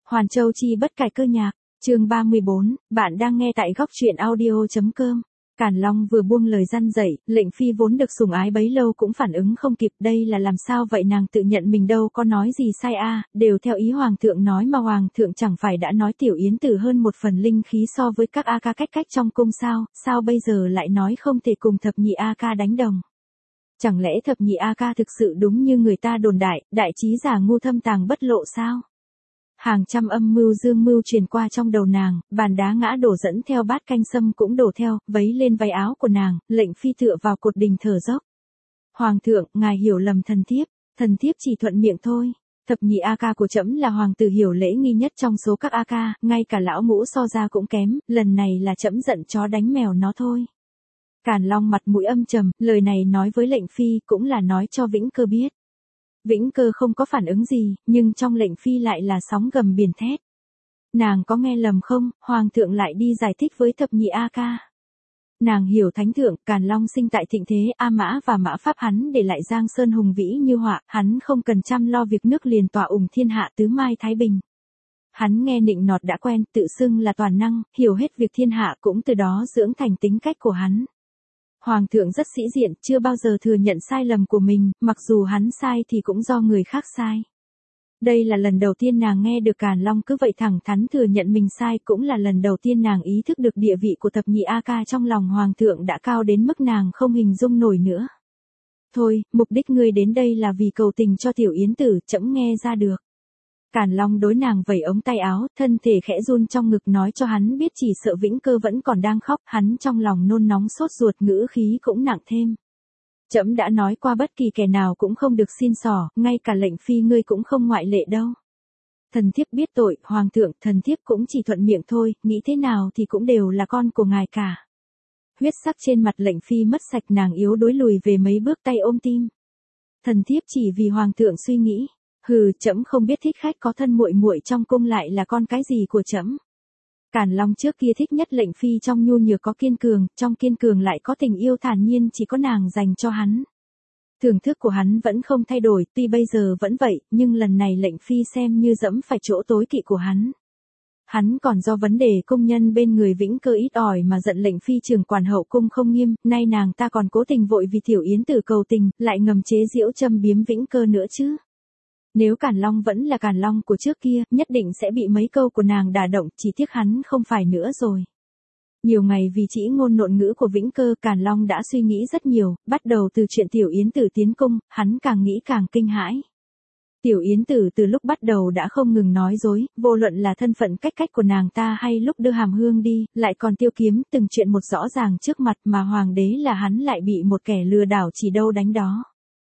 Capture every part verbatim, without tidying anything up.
Hoàn Châu chi bất cải cơ nhạc, chương ba mươi bốn, bạn đang nghe tại góc truyện audio.com. Càn Long vừa buông lời răn dạy, lệnh phi vốn được sủng ái bấy lâu cũng phản ứng không kịp, đây là làm sao vậy, nàng tự nhận mình đâu có nói gì sai a, à, đều theo ý hoàng thượng nói mà hoàng thượng chẳng phải đã nói tiểu yến tử hơn một phần linh khí so với các a ca cách cách trong cung sao, sao bây giờ lại nói không thể cùng thập nhị a ca đánh đồng. Chẳng lẽ thập nhị a ca thực sự đúng như người ta đồn đại, đại trí giả ngu thâm tàng bất lộ sao? Hàng trăm âm mưu dương mưu truyền qua trong đầu nàng, bàn đá ngã đổ dẫn theo bát canh sâm cũng đổ theo, vấy lên váy áo của nàng, lệnh phi tựa vào cột đình thở dốc. Hoàng thượng, ngài hiểu lầm thần thiếp, thần thiếp chỉ thuận miệng thôi. Thập nhị a ca của trẫm là hoàng tử hiểu lễ nghi nhất trong số các a ca, ngay cả lão ngũ so ra cũng kém, lần này là trẫm giận chó đánh mèo nó thôi. Càn Long mặt mũi âm trầm, lời này nói với lệnh phi cũng là nói cho Vĩnh Cơ biết. Vĩnh Cơ không có phản ứng gì, nhưng trong lệnh phi lại là sóng gầm biển thét. Nàng có nghe lầm không, hoàng thượng lại đi giải thích với thập nhị a ca. Nàng hiểu thánh thượng, Càn Long sinh tại thịnh thế, A Mã và Mã Pháp hắn để lại Giang Sơn hùng vĩ như họa, hắn không cần chăm lo việc nước liền tỏa ủng thiên hạ tứ mai thái bình. Hắn nghe nịnh nọt đã quen, tự xưng là toàn năng, hiểu hết việc thiên hạ cũng từ đó dưỡng thành tính cách của hắn. Hoàng thượng rất sĩ diện, chưa bao giờ thừa nhận sai lầm của mình, mặc dù hắn sai thì cũng do người khác sai. Đây là lần đầu tiên nàng nghe được Càn Long cứ vậy thẳng thắn thừa nhận mình sai, cũng là lần đầu tiên nàng ý thức được địa vị của thập nhị a ca trong lòng hoàng thượng đã cao đến mức nàng không hình dung nổi nữa. Thôi, mục đích ngươi đến đây là vì cầu tình cho tiểu yến tử, trẫm nghe ra được. Càn Long đối nàng vẩy ống tay áo, thân thể khẽ run trong ngực nói cho hắn biết chỉ sợ Vĩnh Cơ vẫn còn đang khóc, hắn trong lòng nôn nóng sốt ruột, ngữ khí cũng nặng thêm. Trẫm đã nói qua bất kỳ kẻ nào cũng không được xin xỏ, ngay cả lệnh phi ngươi cũng không ngoại lệ đâu. Thần thiếp biết tội, hoàng thượng, thần thiếp cũng chỉ thuận miệng thôi, nghĩ thế nào thì cũng đều là con của ngài cả. Huyết sắc trên mặt lệnh phi mất sạch, nàng yếu đuối lùi về mấy bước tay ôm tim. Thần thiếp chỉ vì hoàng thượng suy nghĩ. Hừ, trẫm không biết thích khách có thân muội muội trong cung lại là con cái gì của trẫm. Càn Long trước kia thích nhất lệnh phi trong nhu nhược có kiên cường, trong kiên cường lại có tình yêu thản nhiên chỉ có nàng dành cho hắn. Thưởng thức của hắn vẫn không thay đổi, tuy bây giờ vẫn vậy, nhưng lần này lệnh phi xem như dẫm phải chỗ tối kỵ của hắn. Hắn còn do vấn đề công nhân bên người Vĩnh Cơ ít ỏi mà giận lệnh phi trưởng quản hậu cung không nghiêm, nay nàng ta còn cố tình vội vì tiểu yến tử cầu tình, lại ngầm chế giễu châm biếm Vĩnh Cơ nữa chứ. Nếu Càn Long vẫn là Càn Long của trước kia, nhất định sẽ bị mấy câu của nàng đả động, chỉ tiếc hắn không phải nữa rồi. Nhiều ngày vì chỉ ngôn nộn ngữ của Vĩnh Cơ, Càn Long đã suy nghĩ rất nhiều, bắt đầu từ chuyện tiểu yến tử tiến cung, hắn càng nghĩ càng kinh hãi. Tiểu yến tử từ lúc bắt đầu đã không ngừng nói dối, vô luận là thân phận cách cách của nàng ta hay lúc đưa hàm hương đi, lại còn tiêu kiếm, từng chuyện một rõ ràng trước mặt mà hoàng đế là hắn lại bị một kẻ lừa đảo chỉ đâu đánh đó.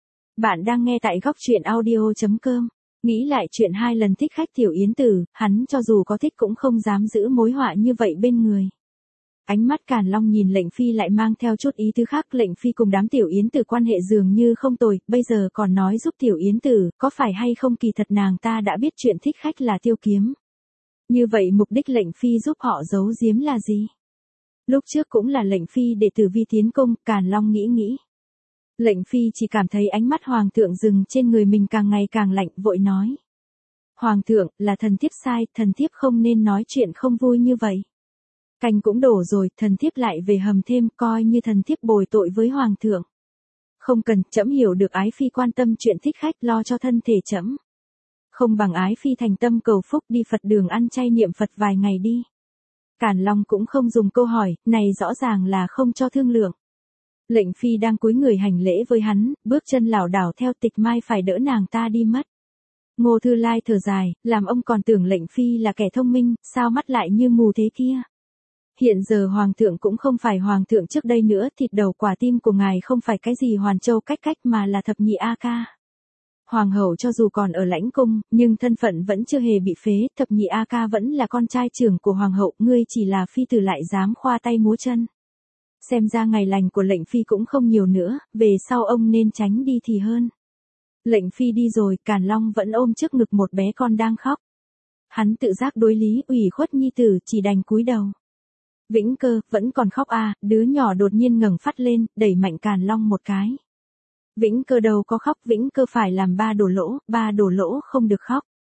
Bạn đang nghe tại góc truyện audio.com. Nghĩ lại chuyện hai lần thích khách tiểu yến tử, hắn cho dù có thích cũng không dám giữ mối họa như vậy bên người. Ánh mắt Càn Long nhìn lệnh phi lại mang theo chút ý tứ khác, lệnh phi cùng đám tiểu yến tử quan hệ dường như không tồi, bây giờ còn nói giúp tiểu yến tử, có phải hay không kỳ thật nàng ta đã biết chuyện thích khách là tiêu kiếm. Như vậy mục đích lệnh phi giúp họ giấu giếm là gì? Lúc trước cũng là lệnh phi để Tử Vi tiến cung, Càn Long nghĩ nghĩ. Lệnh phi chỉ cảm thấy ánh mắt hoàng thượng dừng trên người mình càng ngày càng lạnh, vội nói. Hoàng thượng, là thần thiếp sai, thần thiếp không nên nói chuyện không vui như vậy. Canh cũng đổ rồi, thần thiếp lại về hầm thêm, coi như thần thiếp bồi tội với hoàng thượng. Không cần, trẫm hiểu được ái phi quan tâm chuyện thích khách, lo cho thân thể trẫm. Không bằng ái phi thành tâm cầu phúc đi Phật đường ăn chay niệm Phật vài ngày đi. Càn Long cũng không dùng câu hỏi, này rõ ràng là không cho thương lượng. Lệnh phi đang cúi người hành lễ với hắn, bước chân lảo đảo theo Tịch Mai phải đỡ nàng ta đi mất. Ngô Thư Lai thở dài, làm ông còn tưởng lệnh phi là kẻ thông minh, sao mắt lại như mù thế kia. Hiện giờ hoàng thượng cũng không phải hoàng thượng trước đây nữa, thịt đầu quả tim của ngài không phải cái gì Hoàn Châu cách cách mà là thập nhị a ca. Hoàng hậu cho dù còn ở lãnh cung, nhưng thân phận vẫn chưa hề bị phế, thập nhị a ca vẫn là con trai trưởng của hoàng hậu, ngươi chỉ là phi tử lại dám khoa tay múa chân. Xem ra ngày lành của lệnh phi cũng không nhiều nữa, về sau ông nên tránh đi thì hơn. Lệnh phi đi rồi, Càn Long vẫn ôm trước ngực một bé con đang khóc. Hắn tự giác đối lý, ủy khuất nhi tử, chỉ đành cúi đầu. Vĩnh Cơ, vẫn còn khóc à, đứa nhỏ đột nhiên ngẩng phát lên, đẩy mạnh Càn Long một cái. Vĩnh Cơ đâu có khóc, Vĩnh Cơ phải làm ba đổ lỗ, ba đổ lỗ không được khóc.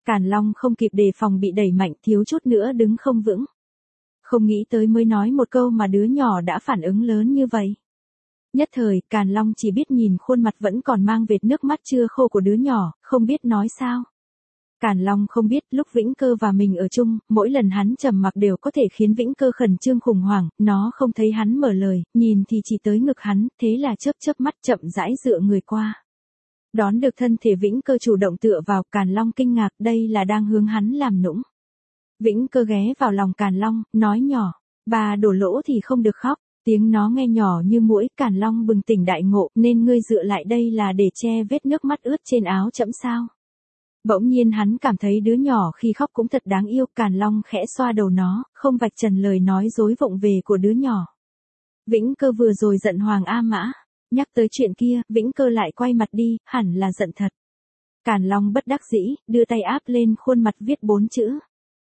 Càn Long không kịp đề phòng bị đẩy mạnh, thiếu chút nữa đứng không vững. Không nghĩ tới mới nói một câu mà đứa nhỏ đã phản ứng lớn như vậy. Nhất thời, Càn Long chỉ biết nhìn khuôn mặt vẫn còn mang vệt nước mắt chưa khô của đứa nhỏ, không biết nói sao. Càn Long không biết lúc Vĩnh Cơ và mình ở chung, mỗi lần hắn trầm mặc đều có thể khiến Vĩnh Cơ khẩn trương khủng hoảng, nó không thấy hắn mở lời, nhìn thì chỉ tới ngực hắn, thế là chớp chớp mắt chậm rãi dựa người qua. Đón được thân thể Vĩnh Cơ chủ động tựa vào, Càn Long kinh ngạc, đây là đang hướng hắn làm nũng. Vĩnh Cơ ghé vào lòng Càn Long, nói nhỏ, bà đổ lỗ thì không được khóc. Tiếng nó nghe nhỏ như muỗi, Càn Long bừng tỉnh đại ngộ, nên ngươi dựa lại đây là để che vết nước mắt ướt trên áo trẫm sao? Bỗng nhiên hắn cảm thấy đứa nhỏ khi khóc cũng thật đáng yêu, Càn Long khẽ xoa đầu nó, không vạch trần lời nói dối vụng về của đứa nhỏ. Vĩnh Cơ vừa rồi giận Hoàng A Mã, nhắc tới chuyện kia, Vĩnh Cơ lại quay mặt đi, hẳn là giận thật. Càn Long bất đắc dĩ, đưa tay áp lên khuôn mặt viết bốn chữ.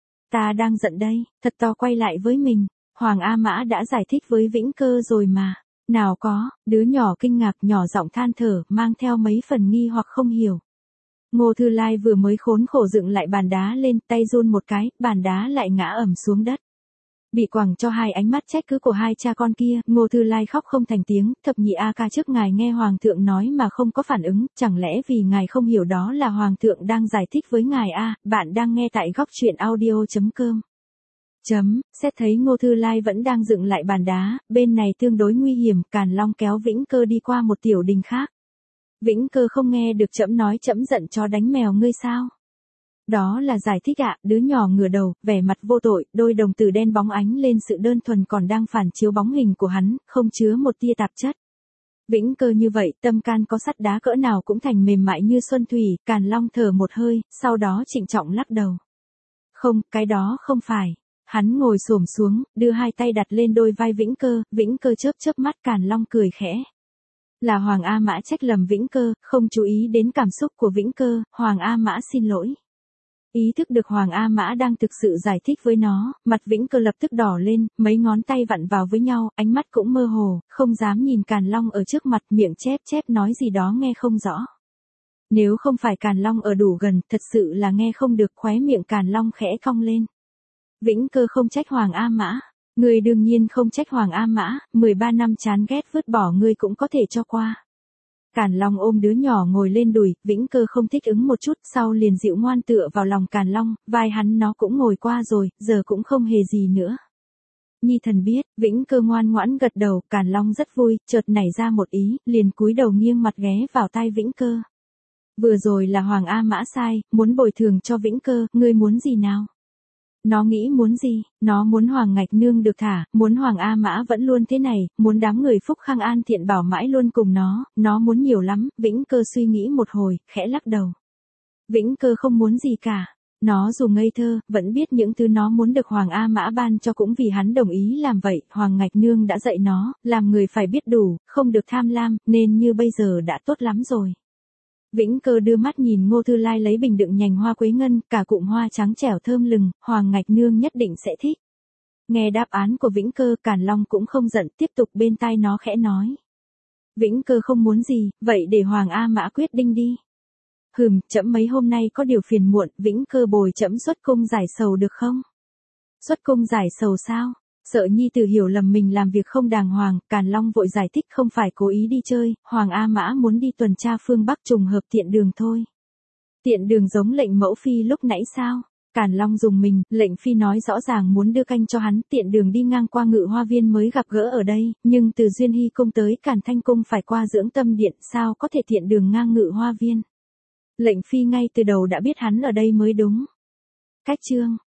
Ta đang giận đây, thật to quay lại với mình. Hoàng A Mã đã giải thích với Vĩnh Cơ rồi mà. Nào có, đứa nhỏ kinh ngạc nhỏ giọng than thở, mang theo mấy phần nghi hoặc không hiểu. Ngô Thư Lai vừa mới khốn khổ dựng lại bàn đá lên, tay run một cái, bàn đá lại ngã ầm xuống đất. Bị quẳng cho hai ánh mắt trách cứ của hai cha con kia, Ngô Thư Lai khóc không thành tiếng, thập nhị A ca trước ngài nghe Hoàng thượng nói mà không có phản ứng, chẳng lẽ vì ngài không hiểu đó là Hoàng thượng đang giải thích với ngài a? Bạn đang nghe tại góc truyện audio chấm com. Chấm, xét thấy Ngô Thư Lai vẫn đang dựng lại bàn đá, bên này tương đối nguy hiểm, Càn Long kéo Vĩnh Cơ đi qua một tiểu đình khác. Vĩnh Cơ không nghe được trẫm nói trẫm giận chó đánh mèo ngươi sao? Đó là giải thích ạ, đứa nhỏ ngửa đầu, vẻ mặt vô tội, đôi đồng tử đen bóng ánh lên sự đơn thuần còn đang phản chiếu bóng hình của hắn, không chứa một tia tạp chất. Vĩnh Cơ như vậy, tâm can có sắt đá cỡ nào cũng thành mềm mại như xuân thủy, Càn Long thở một hơi, sau đó trịnh trọng lắc đầu. Không, cái đó không phải. Hắn ngồi xổm xuống, đưa hai tay đặt lên đôi vai Vĩnh Cơ, Vĩnh Cơ chớp chớp mắt, Càn Long cười khẽ. Là Hoàng A Mã trách lầm Vĩnh Cơ, không chú ý đến cảm xúc của Vĩnh Cơ, Hoàng A Mã xin lỗi. Ý thức được Hoàng A Mã đang thực sự giải thích với nó, mặt Vĩnh Cơ lập tức đỏ lên, mấy ngón tay vặn vào với nhau, ánh mắt cũng mơ hồ, không dám nhìn Càn Long ở trước mặt, miệng chép chép nói gì đó nghe không rõ. Nếu không phải Càn Long ở đủ gần, thật sự là nghe không được, khóe miệng Càn Long khẽ cong lên. Vĩnh Cơ không trách Hoàng A Mã. Ngươi đương nhiên không trách Hoàng A Mã, mười ba năm chán ghét vứt bỏ ngươi cũng có thể cho qua. Càn Long ôm đứa nhỏ ngồi lên đùi, Vĩnh Cơ không thích ứng một chút, sau liền dịu ngoan tựa vào lòng Càn Long, vai hắn nó cũng ngồi qua rồi, giờ cũng không hề gì nữa. Nhi thần biết, Vĩnh Cơ ngoan ngoãn gật đầu, Càn Long rất vui, chợt nảy ra một ý, liền cúi đầu nghiêng mặt ghé vào tai Vĩnh Cơ. Vừa rồi là Hoàng A Mã sai, muốn bồi thường cho Vĩnh Cơ, ngươi muốn gì nào? Nó nghĩ muốn gì, nó muốn Hoàng Ngạch Nương được thả, muốn Hoàng A Mã vẫn luôn thế này, muốn đám người Phúc Khang An Thiện Bảo mãi luôn cùng nó, nó muốn nhiều lắm, Vĩnh Cơ suy nghĩ một hồi, khẽ lắc đầu. Vĩnh Cơ không muốn gì cả, nó dù ngây thơ, vẫn biết những thứ nó muốn được Hoàng A Mã ban cho cũng vì hắn đồng ý làm vậy, Hoàng Ngạch Nương đã dạy nó, làm người phải biết đủ, không được tham lam, nên như bây giờ đã tốt lắm rồi. Vĩnh Cơ đưa mắt nhìn Ngô Thư Lai lấy bình đựng nhành hoa quế ngân, cả cụm hoa trắng trẻo thơm lừng, Hoàng Ngạch Nương nhất định sẽ thích. Nghe đáp án của Vĩnh Cơ, Càn Long cũng không giận, tiếp tục bên tai nó khẽ nói. Vĩnh Cơ không muốn gì, vậy để Hoàng A Mã quyết định đi. Hừm, trẫm mấy hôm nay có điều phiền muộn, Vĩnh Cơ bồi trẫm xuất cung giải sầu được không? Xuất cung giải sầu sao? Sợ nhi tử hiểu lầm mình làm việc không đàng hoàng, Càn Long vội giải thích không phải cố ý đi chơi, Hoàng A Mã muốn đi tuần tra phương Bắc trùng hợp tiện đường thôi. Tiện đường giống lệnh mẫu phi lúc nãy sao? Càn Long dùng mình, lệnh phi nói rõ ràng muốn đưa canh cho hắn, tiện đường đi ngang qua Ngự Hoa Viên mới gặp gỡ ở đây, nhưng từ Duyên Hy cung tới Càn Thanh cung phải qua Dưỡng Tâm điện, sao có thể tiện đường ngang Ngự Hoa Viên? Lệnh phi ngay từ đầu đã biết hắn ở đây mới đúng. Cách chương